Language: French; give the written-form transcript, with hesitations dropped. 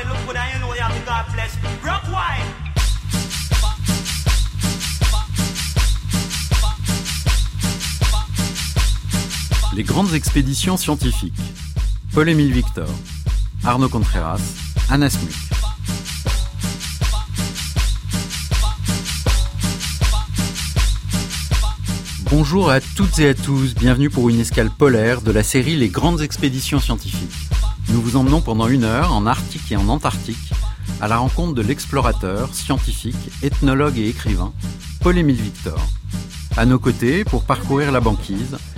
Les grandes expéditions scientifiques. Paul-Émile Victor, Arnaud Contreras, Anna Smuk. Bonjour à toutes et à tous, bienvenue pour une escale polaire de la série Les grandes expéditions scientifiques. Nous vous emmenons pendant 1 heure en Arctique et en Antarctique à la rencontre de l'explorateur, scientifique, ethnologue et écrivain Paul-Émile Victor. À nos côtés, pour parcourir la banquise,